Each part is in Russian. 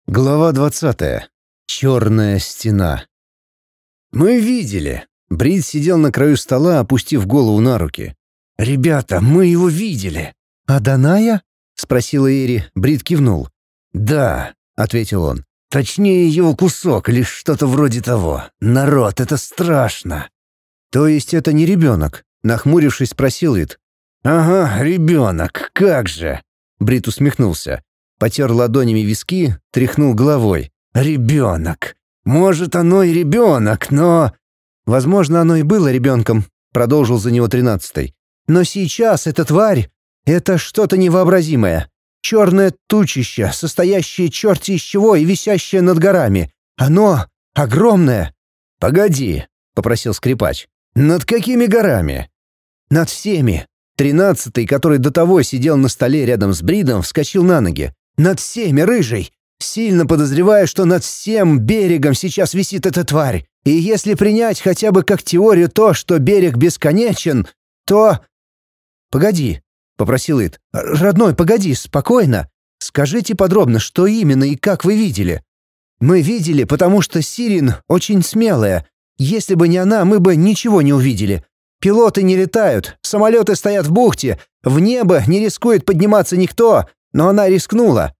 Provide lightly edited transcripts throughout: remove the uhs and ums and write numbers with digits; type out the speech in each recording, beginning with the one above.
Глава 20. Черная стена. Мы видели. Брит сидел на краю стола, опустив голову на руки. «Ребята, мы его видели». «А Даная?» — спросила Эри. Брит кивнул. «Да», — ответил он. «Точнее, его кусок, лишь что-то вроде того. Народ, это страшно». «То есть это не ребенок?» — нахмурившись, спросил Ит. «Ага, ребенок, как же!» Брит усмехнулся. Потер ладонями виски, тряхнул головой. «Ребенок! Может, оно и ребенок, но...» «Возможно, оно и было ребенком», — продолжил за него 13-й. «Но сейчас эта тварь — это что-то невообразимое. Черное тучище, состоящее черти из чего и висящее над горами. Оно огромное». «Погоди», — попросил скрипач. «Над какими горами?» «Над всеми». 13-й, который до того сидел на столе рядом с Бридом, вскочил на ноги. «Над всеми, рыжий! Сильно подозреваю, что над всем берегом сейчас висит эта тварь. И если принять хотя бы как теорию то, что берег бесконечен, то...» «Погоди», — попросил Ит. «Родной, погоди, спокойно. Скажите подробно, что именно и как вы видели?» «Мы видели, потому что Сирин очень смелая. Если бы не она, мы бы ничего не увидели. Пилоты не летают, самолеты стоят в бухте, в небо не рискует подниматься никто, но она рискнула».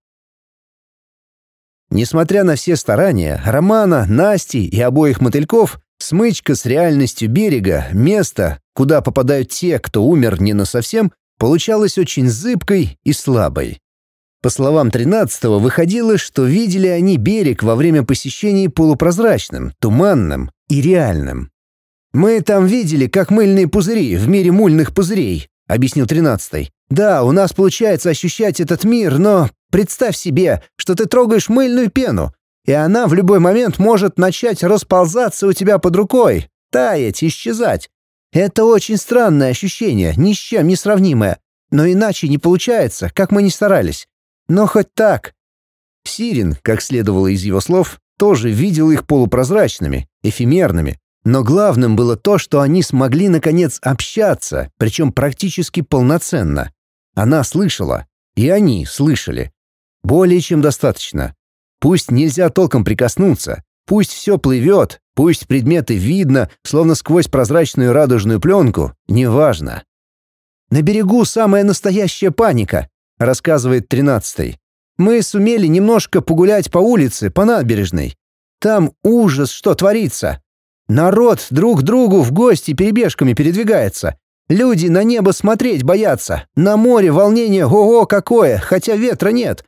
Несмотря на все старания Романа, Насти и обоих мотыльков, смычка с реальностью берега, место, куда попадают те, кто умер не насовсем, получалась очень зыбкой и слабой. По словам 13-го, выходило, что видели они берег во время посещений полупрозрачным, туманным и реальным. «Мы там видели, как мыльные пузыри в мире мыльных пузырей», — объяснил 13-й. «Да, у нас получается ощущать этот мир, но представь себе, что ты трогаешь мыльную пену, и она в любой момент может начать расползаться у тебя под рукой, таять, исчезать. Это очень странное ощущение, ни с чем не сравнимое, но иначе не получается, как мы ни старались. Но хоть так». Сирин, как следовало из его слов, тоже видел их полупрозрачными, эфемерными. Но главным было то, что они смогли, наконец, общаться, причем практически полноценно. Она слышала, и они слышали. Более чем достаточно. Пусть нельзя толком прикоснуться, пусть все плывет, пусть предметы видно, словно сквозь прозрачную радужную пленку, неважно. «На берегу самая настоящая паника», — рассказывает 13-й. «Мы сумели немножко погулять по улице, по набережной. Там ужас, что творится. Народ друг к другу в гости перебежками передвигается. Люди на небо смотреть боятся. На море волнение ого какое, хотя ветра нет».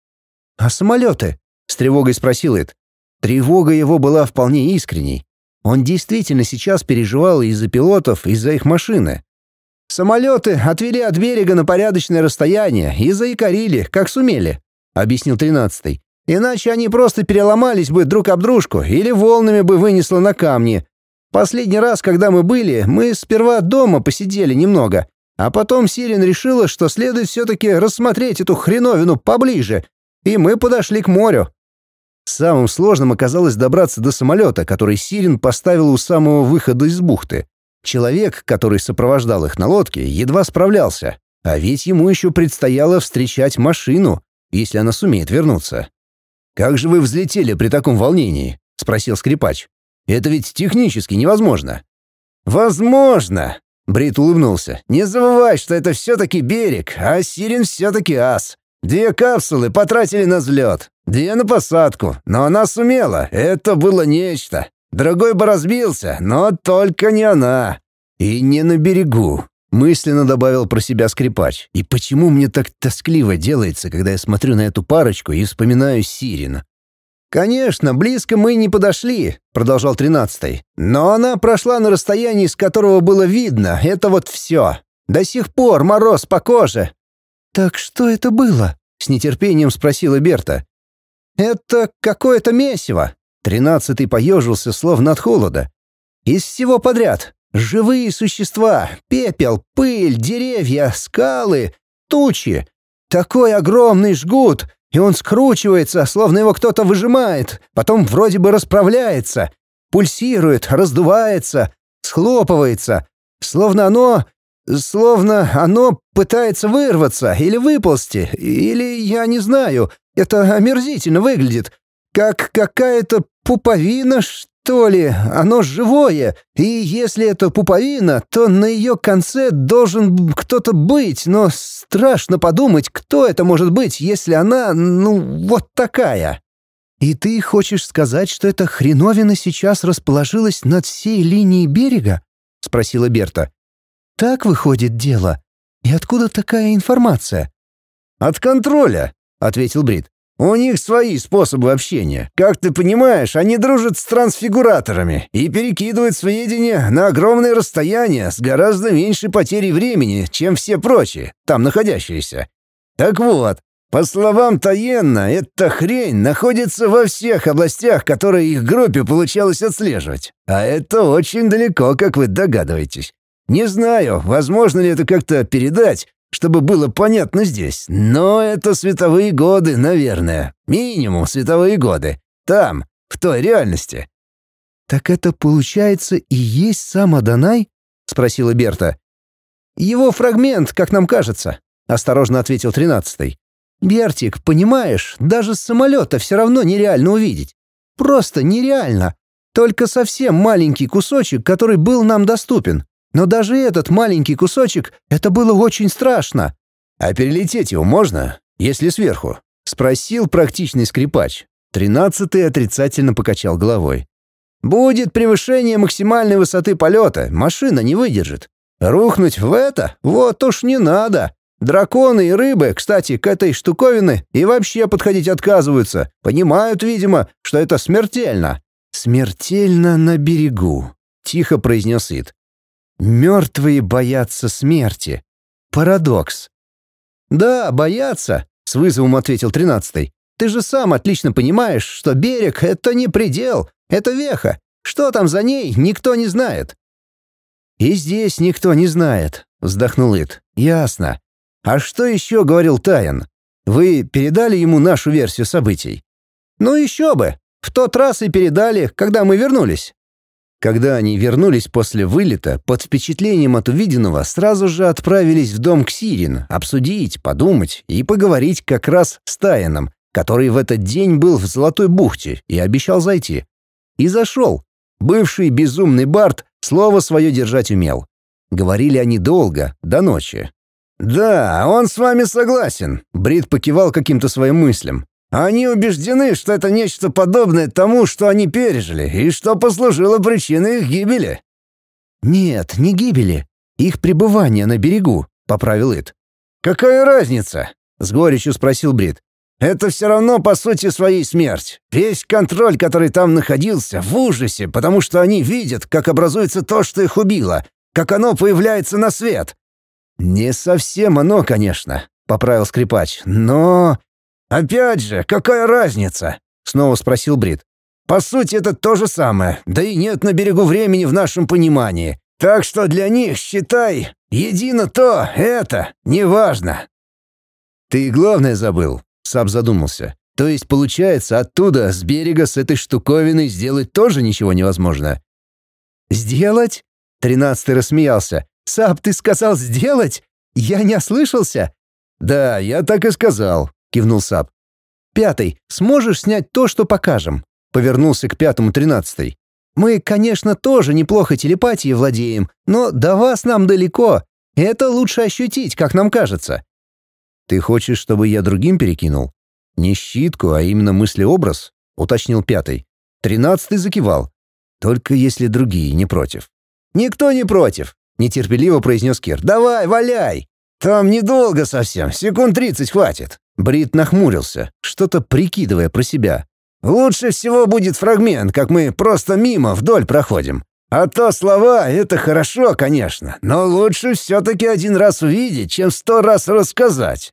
«А самолеты?» — с тревогой спросил Эд. Тревога его была вполне искренней. Он действительно сейчас переживал из-за пилотов, из-за их машины. «Самолеты отвели от берега на порядочное расстояние и заикарили, как сумели», — объяснил 13-й. «Иначе они просто переломались бы друг об дружку или волнами бы вынесло на камни. Последний раз, когда мы были, мы сперва дома посидели немного, а потом Сирин решила, что следует все-таки рассмотреть эту хреновину поближе, и мы подошли к морю». Самым сложным оказалось добраться до самолета, который Сирин поставил у самого выхода из бухты. Человек, который сопровождал их на лодке, едва справлялся, а ведь ему еще предстояло встречать машину, если она сумеет вернуться. «Как же вы взлетели при таком волнении?» — спросил скрипач. «Это ведь технически невозможно». «Возможно!» — Брит улыбнулся. «Не забывай, что это все-таки берег, а Сирин все-таки ас. 2 капсулы потратили на взлет, 2 на посадку, но она сумела, это было нечто. Другой бы разбился, но только не она. И не на берегу», — мысленно добавил про себя скрипач. «И почему мне так тоскливо делается, когда я смотрю на эту парочку и вспоминаю Сирина?» «Конечно, близко мы не подошли», — продолжал 13-й. «Но она прошла на расстоянии, с которого было видно. Это вот все. До сих пор мороз по коже». «Так что это было?» — с нетерпением спросила Берта. «Это какое-то месиво». 13-й поежился, словно от холода. «Из всего подряд. Живые существа, пепел, пыль, деревья, скалы, тучи. Такой огромный жгут, и он скручивается, словно его кто-то выжимает, потом вроде бы расправляется, пульсирует, раздувается, схлопывается, словно оно пытается вырваться или выползти, или я не знаю, Это омерзительно выглядит. Как какая-то пуповина, что ли. Оно живое. И если это пуповина, то на ее конце должен кто-то быть. Но страшно подумать, кто это может быть, если она, вот такая. И ты хочешь сказать, что эта хреновина сейчас расположилась над всей линией берега? Спросила Берта. Так выходит дело. И откуда такая информация? От контроля, ответил Брит. У них свои способы общения. Как ты понимаешь, они дружат с трансфигураторами и перекидывают сведения на огромные расстояния с гораздо меньшей потерей времени, чем все прочие, там находящиеся. Так вот, по словам Таенна, эта хрень находится во всех областях, которые их группе получалось отслеживать. А это очень далеко, как вы догадываетесь. Не знаю, возможно ли это как-то передать, чтобы было понятно здесь, но это световые годы, наверное. Минимум световые годы. Там, в той реальности. «Так это, получается, и есть сам Адонай?» — спросила Берта. «Его фрагмент, как нам кажется», — осторожно ответил 13-й. «Бертик, понимаешь, даже с самолета все равно нереально увидеть. Просто нереально. Только совсем маленький кусочек, который был нам доступен. Но даже этот маленький кусочек — это было очень страшно». «А перелететь его можно, если сверху?» — спросил практичный скрипач. 13-й отрицательно покачал головой. «Будет превышение максимальной высоты полета, машина не выдержит. Рухнуть в это? Вот уж не надо. Драконы и рыбы, кстати, к этой штуковине и вообще подходить отказываются. Понимают, видимо, что это смертельно». «Смертельно на берегу», — тихо произнес Ид. «Мертвые боятся смерти. Парадокс». «Да, боятся», — с вызовом ответил 13-й. «Ты же сам отлично понимаешь, что берег — это не предел, это веха. Что там за ней, никто не знает». «И здесь никто не знает», — вздохнул Ид. «Ясно. А что еще говорил Таян? Вы передали ему нашу версию событий?» «Ну еще бы. В тот раз и передали, когда мы вернулись». Когда они вернулись после вылета, под впечатлением от увиденного сразу же отправились в дом к Сирин, обсудить, подумать и поговорить как раз с Таяном, который в этот день был в Золотой бухте и обещал зайти. И зашел. Бывший безумный Барт слово свое держать умел. Говорили они долго, до ночи. «Да, он с вами согласен», — Брит покивал каким-то своим мыслям. «Они убеждены, что это нечто подобное тому, что они пережили, и что послужило причиной их гибели». «Нет, не гибели. Их пребывание на берегу», — поправил Ид. «Какая разница?» — с горечью спросил Брит. «Это все равно по сути своей смерть. Весь контроль, который там находился, в ужасе, потому что они видят, как образуется то, что их убило, как оно появляется на свет». «Не совсем оно, конечно», — поправил скрипач, — «но...» «Опять же, какая разница?» — снова спросил Брит. «По сути, это то же самое, да и нет на берегу времени в нашем понимании. Так что для них, считай, едино то, это, неважно». «Ты главное забыл», — Саб задумался. «То есть, получается, оттуда, с берега, с этой штуковиной сделать тоже ничего невозможно?» «Сделать?» — 13-й рассмеялся. «Саб, ты сказал сделать? Я не ослышался?» «Да, я так и сказал», — кивнул Саб. «5-й, сможешь снять то, что покажем?» — повернулся к 5-му 13-й. «Мы, конечно, тоже неплохо телепатией владеем, но до вас нам далеко. Это лучше ощутить, как нам кажется». «Ты хочешь, чтобы я другим перекинул?» «Не щитку, а именно мыслеобраз?» — уточнил 5-й. 13-й закивал. «Только если другие не против». «Никто не против», — нетерпеливо произнес Кир. «Давай, валяй!» «Там недолго совсем, секунд 30 хватит». Брит нахмурился, что-то прикидывая про себя. «Лучше всего будет фрагмент, как мы просто мимо вдоль проходим. А то слова — это хорошо, конечно, но лучше все-таки один раз увидеть, чем 100 раз рассказать».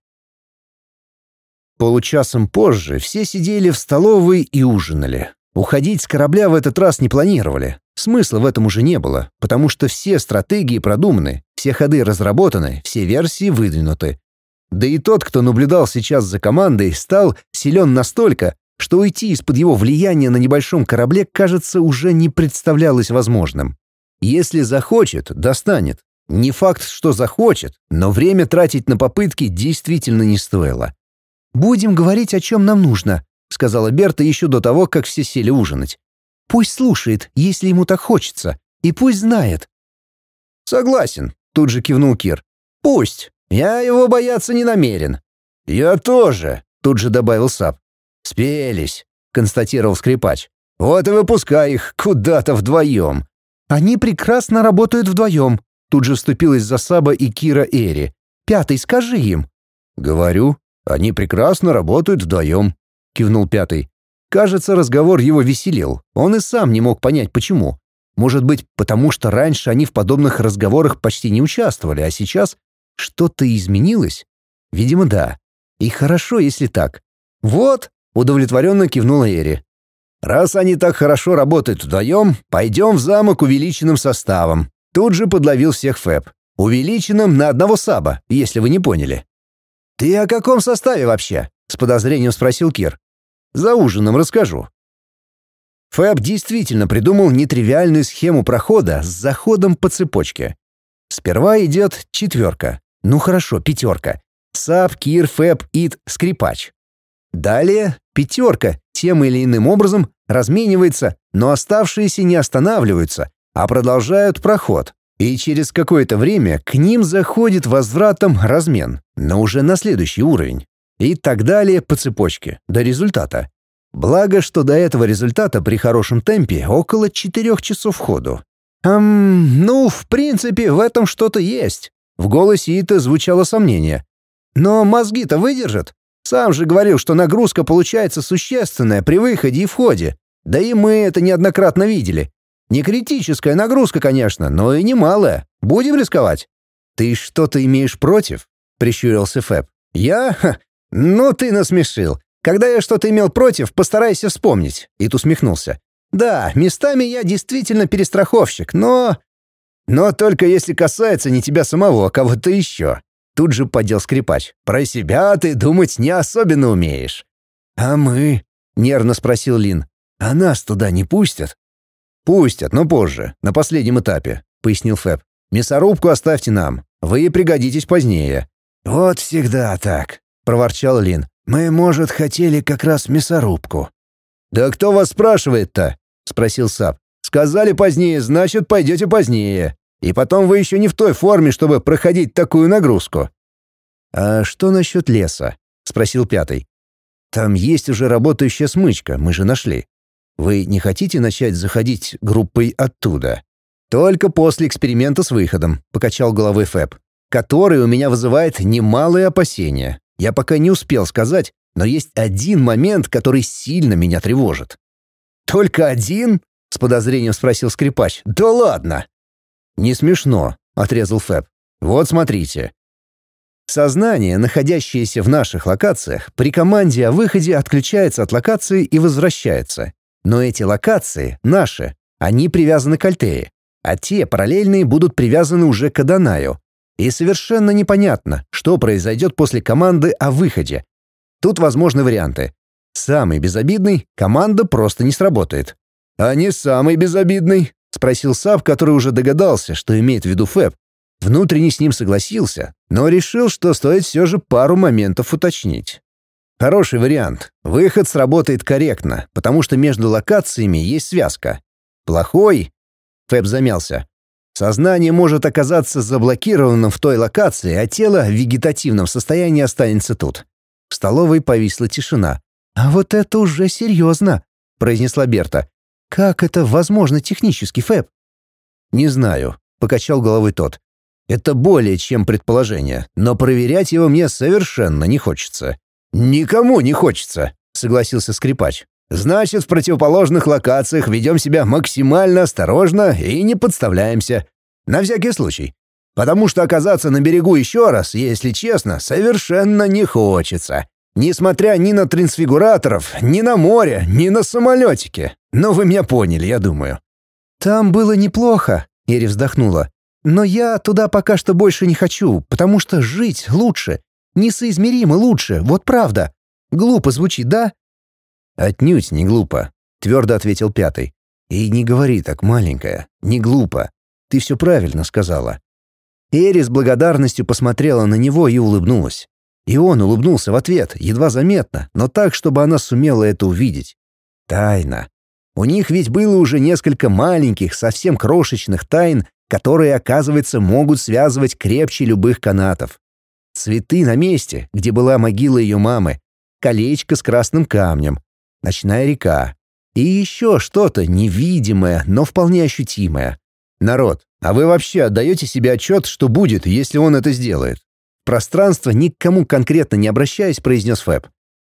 Получасом позже все сидели в столовой и ужинали. Уходить с корабля в этот раз не планировали. Смысла в этом уже не было, потому что все стратегии продуманы, все ходы разработаны, все версии выдвинуты. Да и тот, кто наблюдал сейчас за командой, стал силен настолько, что уйти из-под его влияния на небольшом корабле, кажется, уже не представлялось возможным. Если захочет, достанет. Не факт, что захочет, но время тратить на попытки действительно не стоило. «Будем говорить, о чем нам нужно», — сказала Берта еще до того, как все сели ужинать. «Пусть слушает, если ему так хочется, и пусть знает». «Согласен», — тут же кивнул Кир. «Пусть. Я его бояться не намерен». «Я тоже», — тут же добавил Сап. «Спелись», — констатировал скрипач. «Вот и выпускай их куда-то вдвоем». «Они прекрасно работают вдвоем», — тут же вступилась за Саба и Кира Эри. «Пятый, скажи им». «Говорю, они прекрасно работают вдвоем», — кивнул Пятый. Кажется, разговор его веселил. Он и сам не мог понять, почему. Может быть, потому что раньше они в подобных разговорах почти не участвовали, а сейчас что-то изменилось? Видимо, да. И хорошо, если так. «Вот», — удовлетворенно кивнула Эри. «Раз они так хорошо работают вдвоем, пойдем в замок увеличенным составом». Тут же подловил всех Фэб. «Увеличенным на одного Саба, если вы не поняли». «Ты о каком составе вообще?» — с подозрением спросил Кир. «За ужином расскажу». Фэб действительно придумал нетривиальную схему прохода с заходом по цепочке. Сперва идет 4. Ну хорошо, 5. Саб, Кир, Фэб, Ит, скрипач. Далее 5 тем или иным образом разменивается, но оставшиеся не останавливаются, а продолжают проход. И через какое-то время к ним заходит возвратом размен, но уже на следующий уровень. И так далее по цепочке, до результата. Благо, что до этого результата при хорошем темпе около 4 часов ходу. Ну, в принципе, в этом что-то есть. В голосе Ита звучало сомнение. Но мозги-то выдержат. Сам же говорил, что нагрузка получается существенная при выходе и входе. Да и мы это неоднократно видели. Не критическая нагрузка, конечно, но и немалая. Будем рисковать. «Ты что-то имеешь против?» — прищурился Фэб. «Я? Ну ты насмешил. Когда я что-то имел против, постарайся вспомнить». Ит усмехнулся. «Да, местами я действительно перестраховщик, но только если касается не тебя самого, а кого-то еще». Тут же поддел скрипач. «Про себя ты думать не особенно умеешь». «А мы?» — нервно спросил Лин. «А нас туда не пустят?» «Пустят, но позже, на последнем этапе», — пояснил Фэб. «Мясорубку оставьте нам. Вы пригодитесь позднее». «Вот всегда так», — проворчал Лин. «Мы, может, хотели как раз мясорубку». «Да кто вас спрашивает-то?» — спросил Сап. «Сказали позднее, значит, пойдете позднее. И потом вы еще не в той форме, чтобы проходить такую нагрузку». «А что насчет леса?» — спросил Пятый. «Там есть уже работающая смычка, мы же нашли. Вы не хотите начать заходить группой оттуда?» «Только после эксперимента с выходом», — покачал головой Фэб, «который у меня вызывает немалые опасения. Я пока не успел сказать, но есть один момент, который сильно меня тревожит». «Только один?» — с подозрением спросил скрипач. «Да ладно!» «Не смешно», — отрезал Фэб. «Вот смотрите». Сознание, находящееся в наших локациях, при команде о выходе отключается от локации и возвращается. Но эти локации наши, они привязаны к Альтее, а те параллельные будут привязаны уже к Адонаю. И совершенно непонятно, что произойдет после команды о выходе. Тут возможны варианты. Самый безобидный — команда просто не сработает. «А не самый безобидный?» — спросил Сап, который уже догадался, что имеет в виду Фэб. Внутренне с ним согласился, но решил, что стоит все же пару моментов уточнить. Хороший вариант. Выход сработает корректно, потому что между локациями есть связка. Плохой? Фэб замялся. Сознание может оказаться заблокированным в той локации, а тело в вегетативном состоянии останется тут. В столовой повисла тишина. «А вот это уже серьезно», — произнесла Берта. «Как это возможно технически, Фэб?» «Не знаю», — покачал головой тот. «Это более чем предположение, но проверять его мне совершенно не хочется». «Никому не хочется», — согласился скрипач. «Значит, в противоположных локациях ведем себя максимально осторожно и не подставляемся. На всякий случай. Потому что оказаться на берегу еще раз, если честно, совершенно не хочется. Несмотря ни на трансфигураторов, ни на море, ни на самолетике. Но вы меня поняли, я думаю». «Там было неплохо», — Эри вздохнула. «Но я туда пока что больше не хочу, потому что жить лучше. Несоизмеримо лучше, вот правда. Глупо звучит, да?» «Отнюдь не глупо», — твердо ответил Пятый. «И не говори так, маленькая, не глупо. Ты все правильно сказала». Эри с благодарностью посмотрела на него и улыбнулась. И он улыбнулся в ответ, едва заметно, но так, чтобы она сумела это увидеть. Тайна. У них ведь было уже несколько маленьких, совсем крошечных тайн, которые, оказывается, могут связывать крепче любых канатов. Цветы на месте, где была могила ее мамы, колечко с красным камнем, ночная река и еще что-то невидимое, но вполне ощутимое. Народ, а вы вообще отдаете себе отчет, что будет, если он это сделает? Пространство, ни к кому конкретно не обращаясь, произнес Фэб.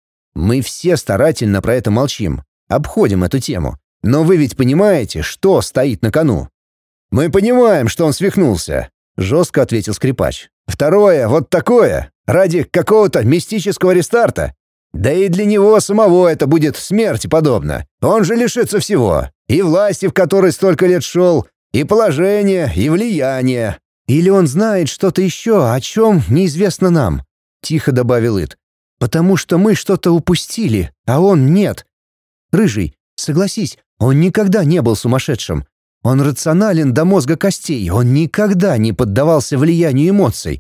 Мы все старательно про это молчим, обходим эту тему. Но вы ведь понимаете, что стоит на кону? Мы понимаем, что он свихнулся, жестко ответил скрипач. Второе, вот такое, ради какого-то мистического рестарта. Да и для него самого это будет смерти подобно. Он же лишится всего. И власти, в которой столько лет шел, и положения, и влияния. Или он знает что-то еще, о чем неизвестно нам, тихо добавил Ит. Потому что мы что-то упустили, а он нет. Рыжий, согласись, он никогда не был сумасшедшим. Он рационален до мозга костей, он никогда не поддавался влиянию эмоций.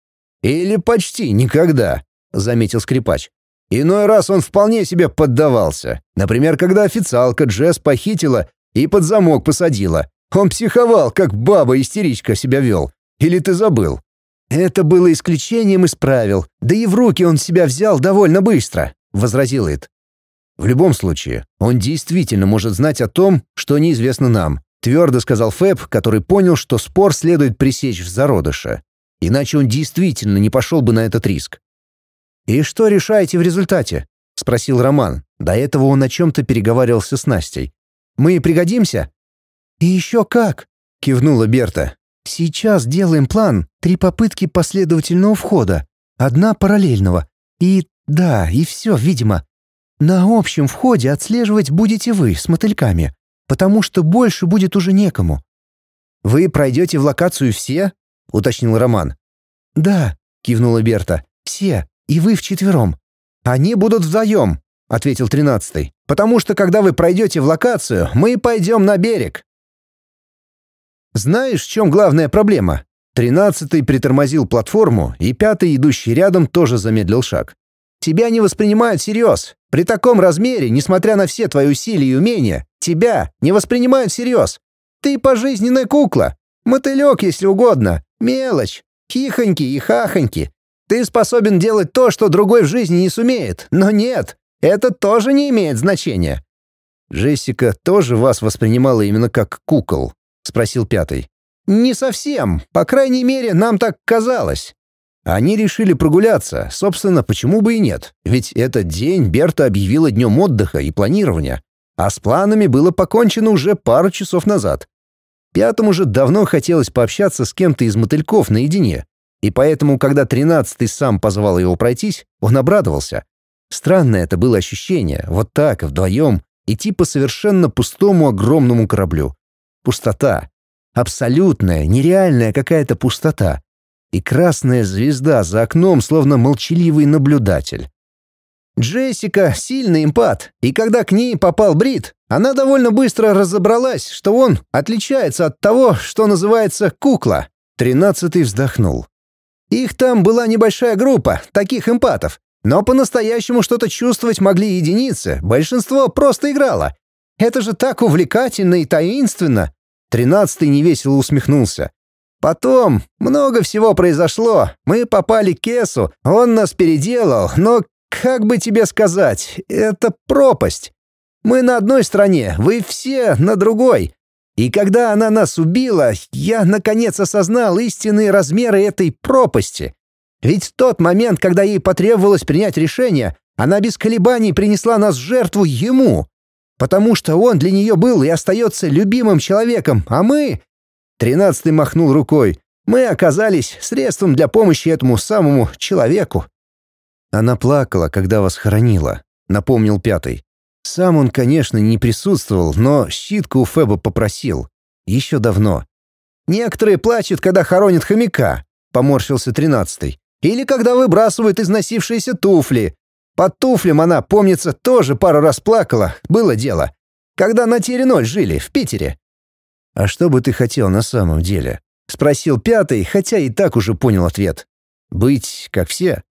«Или почти никогда», — заметил скрипач. «Иной раз он вполне себе поддавался. Например, когда официалка Джесс похитила и под замок посадила. Он психовал, как баба-истеричка себя вел. Или ты забыл?» «Это было исключением из правил, да и в руки он себя взял довольно быстро», — возразил Ит. «В любом случае, он действительно может знать о том, что неизвестно нам», — твердо сказал Фэб, который понял, что спор следует пресечь в зародыше. Иначе он действительно не пошел бы на этот риск. «И что решаете в результате?» — спросил Роман. До этого он о чем-то переговаривался с Настей. «Мы пригодимся?» «И еще как!» — кивнула Берта. «Сейчас делаем план, 3 попытки последовательного входа, 1 параллельного. И все, видимо. На общем входе отслеживать будете вы с мотыльками, потому что больше будет уже некому». «Вы пройдете в локацию все?» — уточнил Роман. «Да», — кивнула Берта, — «все, и вы вчетвером». «Они будут вдвоем», — ответил 13-й, «потому что когда вы пройдете в локацию, мы пойдем на берег». Знаешь, в чем главная проблема? 13-й притормозил платформу, и 5-й, идущий рядом, тоже замедлил шаг. Тебя не воспринимают всерьез. При таком размере, несмотря на все твои усилия и умения, тебя не воспринимают всерьез. Ты пожизненная кукла. Мотылек, если угодно. Мелочь. Хихоньки и хахоньки. Ты способен делать то, что другой в жизни не сумеет. Но нет, это тоже не имеет значения. Джессика тоже вас воспринимала именно как кукол? — спросил 5-й. «Не совсем. По крайней мере, нам так казалось». Они решили прогуляться, собственно, почему бы и нет. Ведь этот день Берта объявила днем отдыха и планирования, а с планами было покончено уже пару часов назад. 5-му же давно хотелось пообщаться с кем-то из мотыльков наедине, и поэтому, когда 13-й сам позвал его пройтись, он обрадовался. Странное это было ощущение, вот так, вдвоем, идти по совершенно пустому огромному кораблю. Пустота. Абсолютная, нереальная какая-то пустота. И красная звезда за окном, словно молчаливый наблюдатель. Джессика — сильный эмпат, и когда к ней попал Брит, она довольно быстро разобралась, что он отличается от того, что называется кукла. 13-й вздохнул. Их там была небольшая группа, таких эмпатов, но по-настоящему что-то чувствовать могли единицы, большинство просто играло. Это же так увлекательно и таинственно. 13-й невесело усмехнулся. Потом много всего произошло. Мы попали к Кесу, он нас переделал, но, как бы тебе сказать, это пропасть. Мы на одной стороне, вы все на другой. И когда она нас убила, я, наконец, осознал истинные размеры этой пропасти. Ведь в тот момент, когда ей потребовалось принять решение, она без колебаний принесла нас в жертву ему. Потому что он для нее был и остается любимым человеком, а мы...» 13-й махнул рукой. «Мы оказались средством для помощи этому самому человеку». «Она плакала, когда вас хоронила», — напомнил 5-й. Сам он, конечно, не присутствовал, но щитку у Феба попросил. Еще давно. «Некоторые плачут, когда хоронят хомяка», — поморщился 13-й. «Или когда выбрасывают износившиеся туфли. Под туфлем она, помнится, тоже пару раз плакала, было дело. Когда на Тире-0 жили, в Питере». «А что бы ты хотел на самом деле?» — спросил 5-й, хотя и так уже понял ответ. «Быть как все?»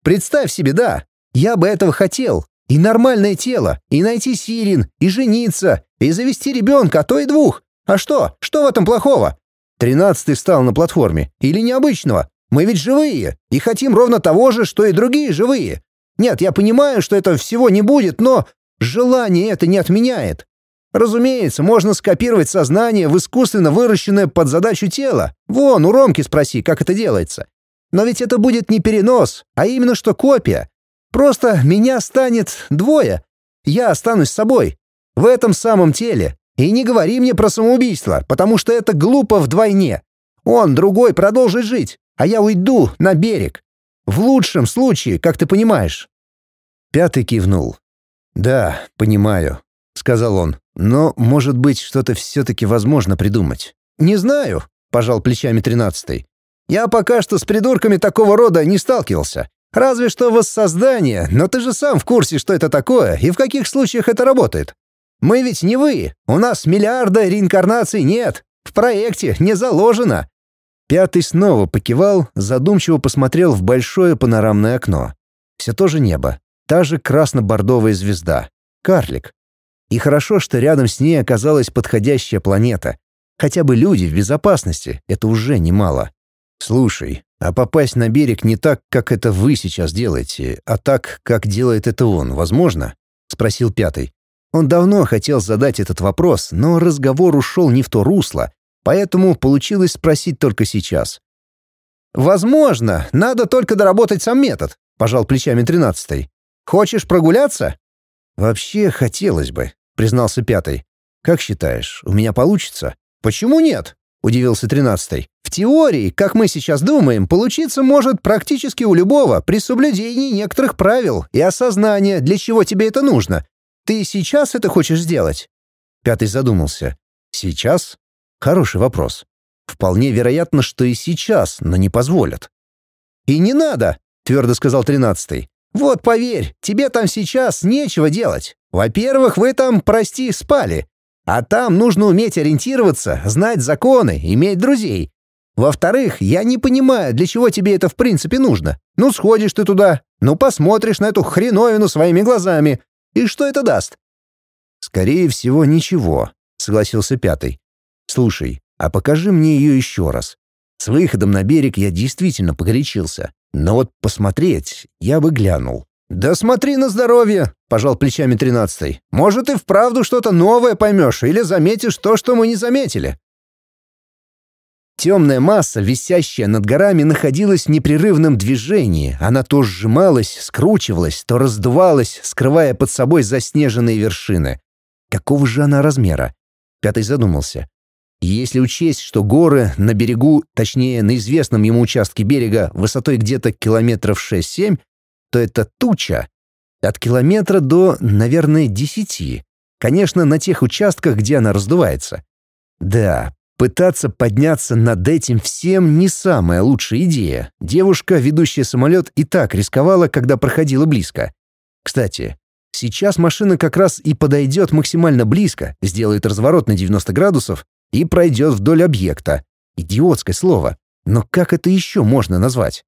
Представь себе, да. Я бы этого хотел. И нормальное тело, и найти Сирин, и жениться, и завести ребенка, а то и двух. А что? Что в этом плохого? 13-й встал на платформе. Или необычного? Мы ведь живые, и хотим ровно того же, что и другие живые. Нет, я понимаю, что это всего не будет, но желание это не отменяет. Разумеется, можно скопировать сознание в искусственно выращенное под задачу тело. Вон, у Ромки спроси, как это делается. Но ведь это будет не перенос, а именно что копия. Просто меня станет двое. Я останусь собой. В этом самом теле. И не говори мне про самоубийство, потому что это глупо вдвойне. Он, другой, продолжит жить, а я уйду на берег. В лучшем случае, как ты понимаешь». 5-й кивнул. «Да, понимаю», — сказал он. «Но, может быть, что-то все-таки возможно придумать». «Не знаю», — пожал плечами 13-й. «Я пока что с придурками такого рода не сталкивался. Разве что воссоздание, но ты же сам в курсе, что это такое и в каких случаях это работает. Мы ведь не вы, у нас миллиарда реинкарнаций нет, в проекте не заложено». 5-й снова покивал, задумчиво посмотрел в большое панорамное окно. Все то же небо, та же красно-бордовая звезда, карлик. И хорошо, что рядом с ней оказалась подходящая планета. Хотя бы люди в безопасности, это уже немало. «Слушай, а попасть на берег не так, как это вы сейчас делаете, а так, как делает это он, возможно?» — спросил 5-й. Он давно хотел задать этот вопрос, но разговор ушел не в то русло, поэтому получилось спросить только сейчас. «Возможно, надо только доработать сам метод», — пожал плечами 13-й. «Хочешь прогуляться?» «Вообще хотелось бы», — признался 5-й. «Как считаешь, у меня получится?» «Почему нет?» — удивился 13-й. «В теории, как мы сейчас думаем, получиться может практически у любого при соблюдении некоторых правил и осознания, для чего тебе это нужно. Ты сейчас это хочешь сделать?» 5-й задумался. «Сейчас?» Хороший вопрос. Вполне вероятно, что и сейчас, но не позволят. «И не надо», — твердо сказал 13-й. «Вот поверь, тебе там сейчас нечего делать. Во-первых, вы там, прости, спали. А там нужно уметь ориентироваться, знать законы, иметь друзей. Во-вторых, я не понимаю, для чего тебе это в принципе нужно. Ну, сходишь ты туда, ну, посмотришь на эту хреновину своими глазами. И что это даст?» «Скорее всего, ничего», — согласился 5-й. «Слушай, а покажи мне ее еще раз. С выходом на берег я действительно погорячился. Но вот посмотреть я бы глянул». «Да смотри на здоровье», — пожал плечами 13-й. «Может, и вправду что-то новое поймешь или заметишь то, что мы не заметили». Темная масса, висящая над горами, находилась в непрерывном движении. Она то сжималась, скручивалась, то раздувалась, скрывая под собой заснеженные вершины. Какого же она размера? 5-й задумался. Если учесть, что горы на берегу, точнее, на известном ему участке берега, высотой где-то километров 6-7, то это туча. От километра до, наверное, 10. Конечно, на тех участках, где она раздувается. Да, пытаться подняться над этим всем не самая лучшая идея. Девушка, ведущая самолет, и так рисковала, когда проходила близко. Кстати, сейчас машина как раз и подойдет максимально близко, сделает разворот на 90 градусов и пройдет вдоль объекта. Идиотское слово. Но как это еще можно назвать?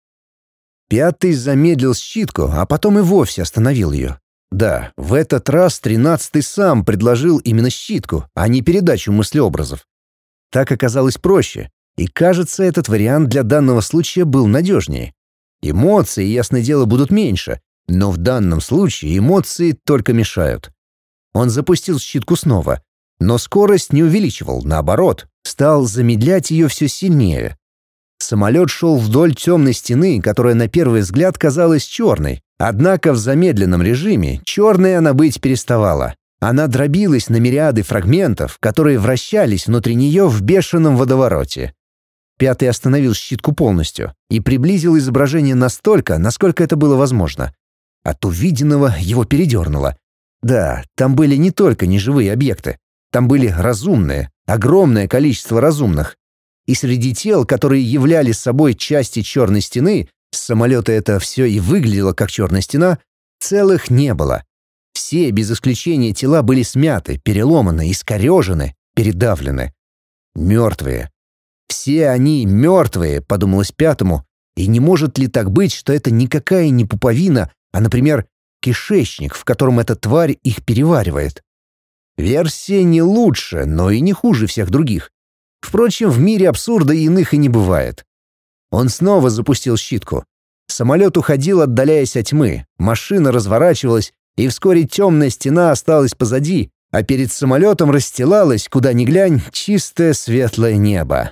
5-й замедлил щитку, а потом и вовсе остановил ее. Да, в этот раз 13-й сам предложил именно щитку, а не передачу мыслеобразов. Так оказалось проще, и, кажется, этот вариант для данного случая был надежнее. Эмоции, ясное дело, будут меньше, но в данном случае эмоции только мешают. Он запустил щитку снова, но скорость не увеличивал, наоборот, стал замедлять ее все сильнее. Самолет шел вдоль темной стены, которая на первый взгляд казалась черной, однако в замедленном режиме черной она быть переставала. Она дробилась на мириады фрагментов, которые вращались внутри нее в бешеном водовороте. 5-й остановил щитку полностью и приблизил изображение настолько, насколько это было возможно. От увиденного его передернуло. Да, там были не только неживые объекты. Там были разумные, огромное количество разумных. И среди тел, которые являли собой части черной стены, с самолета это все и выглядело как черная стена, целых не было. Все, без исключения, тела были смяты, переломаны, искорежены, передавлены. Мертвые. Все они мертвые, подумалось 5-му, И не может ли так быть, что это никакая не пуповина, а, например, кишечник, в котором эта тварь их переваривает? Версия не лучше, но и не хуже всех других. Впрочем, в мире абсурда иных и не бывает. Он снова запустил щитку. Самолет уходил, отдаляясь от тьмы, машина разворачивалась, и вскоре темная стена осталась позади, а перед самолетом расстилалось, куда ни глянь, чистое светлое небо.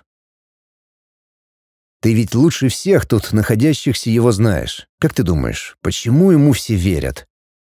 Ты ведь лучше всех тут находящихся его знаешь. Как ты думаешь, почему ему все верят?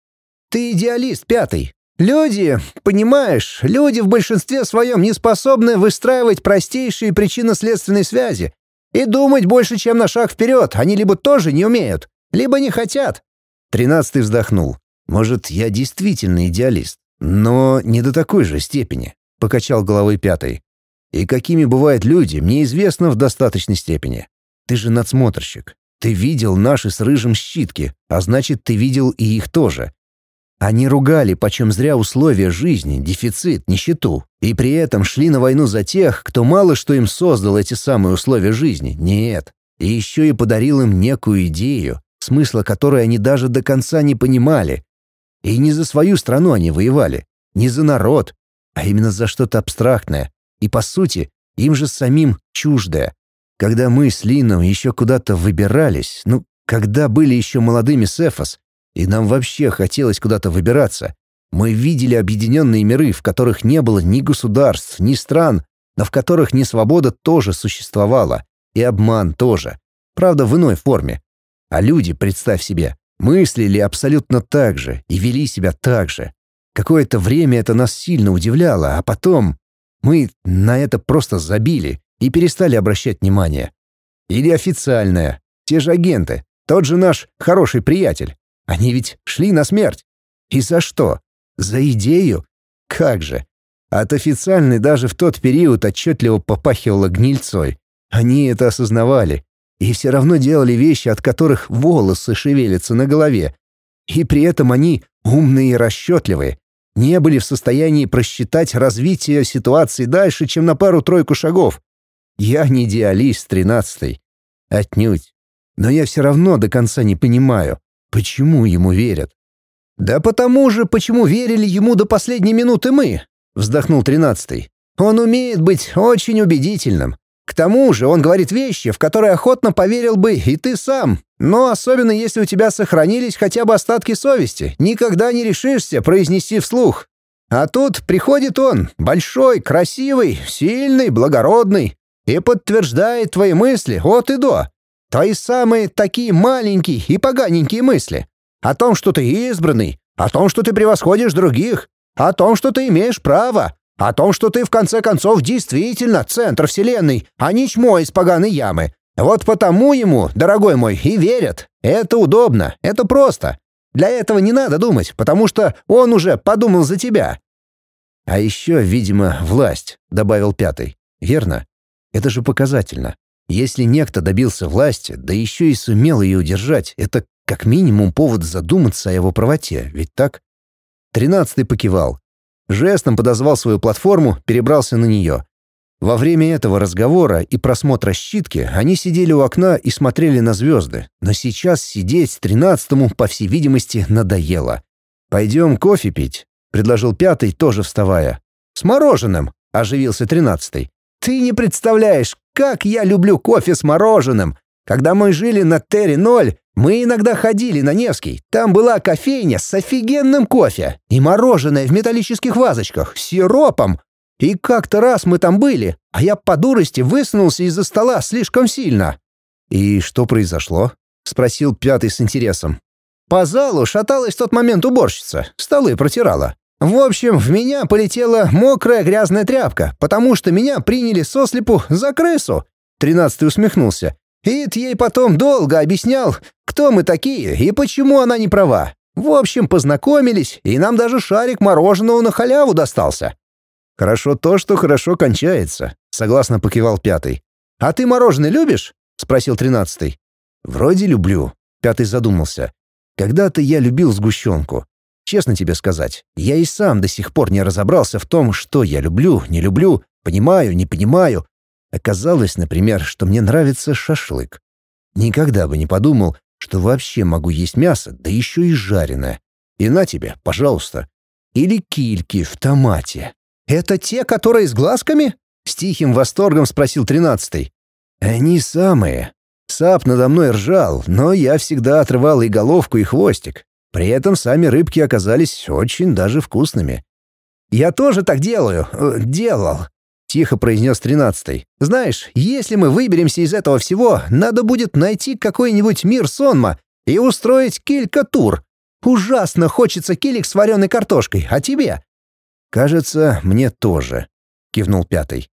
Ты идеалист, Пятый. Люди, понимаешь, люди в большинстве своем не способны выстраивать простейшие причинно-следственные связи и думать больше, чем на шаг вперед. Они либо тоже не умеют, либо не хотят. 13-й вздохнул. Может, я действительно идеалист, но не до такой же степени, покачал головой 5-й. И какими бывают люди, мне известно в достаточной степени. Ты же надсмотрщик. Ты видел наши с Рыжим щитки, а значит, ты видел и их тоже. Они ругали почем зря условия жизни, дефицит, нищету, и при этом шли на войну за тех, кто мало что им создал эти самые условия жизни. Нет. И еще и подарил им некую идею, смысла которой они даже до конца не понимали. И не за свою страну они воевали, не за народ, а именно за что-то абстрактное. И, по сути, им же самим чуждое. Когда мы с Лином еще куда-то выбирались, когда были еще молодыми с Эфос, и нам вообще хотелось куда-то выбираться, мы видели объединенные миры, в которых не было ни государств, ни стран, но в которых несвобода тоже существовала, и обман тоже, правда, в иной форме. А люди, представь себе, мыслили абсолютно так же и вели себя так же. Какое-то время это нас сильно удивляло, а потом мы на это просто забили и перестали обращать внимание. Или официальное, те же агенты, тот же наш хороший приятель. Они ведь шли на смерть. И за что? За идею? Как же? От официальной даже в тот период отчетливо попахивало гнильцой. Они это осознавали. И все равно делали вещи, от которых волосы шевелятся на голове. И при этом они, умные и расчетливые, не были в состоянии просчитать развитие ситуации дальше, чем на пару-тройку шагов. Я не идеалист 13-й. Отнюдь. Но я все равно до конца не понимаю, почему ему верят. «Да потому же, почему верили ему до последней минуты мы», — вздохнул 13-й. «Он умеет быть очень убедительным. К тому же он говорит вещи, в которые охотно поверил бы и ты сам. Но особенно если у тебя сохранились хотя бы остатки совести, никогда не решишься произнести вслух. А тут приходит он, большой, красивый, сильный, благородный, и подтверждает твои мысли от и до. Твои самые такие маленькие и поганенькие мысли. О том, что ты избранный, о том, что ты превосходишь других, о том, что ты имеешь право, о том, что ты в конце концов действительно центр вселенной, а не чмо из поганой ямы. Вот потому ему, дорогой мой, и верят. Это удобно, это просто. Для этого не надо думать, потому что он уже подумал за тебя». «А еще, видимо, власть», — добавил 5-й. «Верно? Это же показательно. Если некто добился власти, да еще и сумел ее удержать, это как минимум повод задуматься о его правоте, ведь так?» 13-й покивал. Жестом подозвал свою платформу, перебрался на нее. Во время этого разговора и просмотра щитки они сидели у окна и смотрели на звезды, но сейчас сидеть 13-му, по всей видимости, надоело. «Пойдем кофе пить», — предложил 5-й, тоже вставая. «С мороженым», — оживился 13-й. «Ты не представляешь, как я люблю кофе с мороженым. Когда мы жили на Терри-0, мы иногда ходили на Невский. Там была кофейня с офигенным кофе и мороженое в металлических вазочках с сиропом. И как-то раз мы там были, а я по дурости высунулся из-за стола слишком сильно». «И что произошло?» — спросил 5-й с интересом. «По залу шаталась в тот момент уборщица, столы протирала. В общем, в меня полетела мокрая грязная тряпка, потому что меня приняли сослепу за крысу». 13-й усмехнулся. «Ит ей потом долго объяснял, кто мы такие и почему она не права. В общем, познакомились, и нам даже шарик мороженого на халяву достался». «Хорошо то, что хорошо кончается», — согласно покивал 5-й. «А ты мороженое любишь?» — спросил 13-й. «Вроде люблю», — 5-й задумался. «Когда-то я любил сгущенку. Честно тебе сказать, я и сам до сих пор не разобрался в том, что я люблю, не люблю, понимаю, не понимаю. Оказалось, например, что мне нравится шашлык. Никогда бы не подумал, что вообще могу есть мясо, да еще и жареное. И на тебе, пожалуйста. Или кильки в томате. «Это те, которые с глазками?» — с тихим восторгом спросил 13-й. Они самые. Сап надо мной ржал, но я всегда отрывал и головку, и хвостик. При этом сами рыбки оказались очень даже вкусными. «Я тоже так делаю. Делал», — тихо произнес 13-й. «Знаешь, если мы выберемся из этого всего, надо будет найти какой-нибудь мир сонма и устроить килька-тур. Ужасно хочется килик с вареной картошкой, а тебе?» «Кажется, мне тоже», — кивнул 5-й.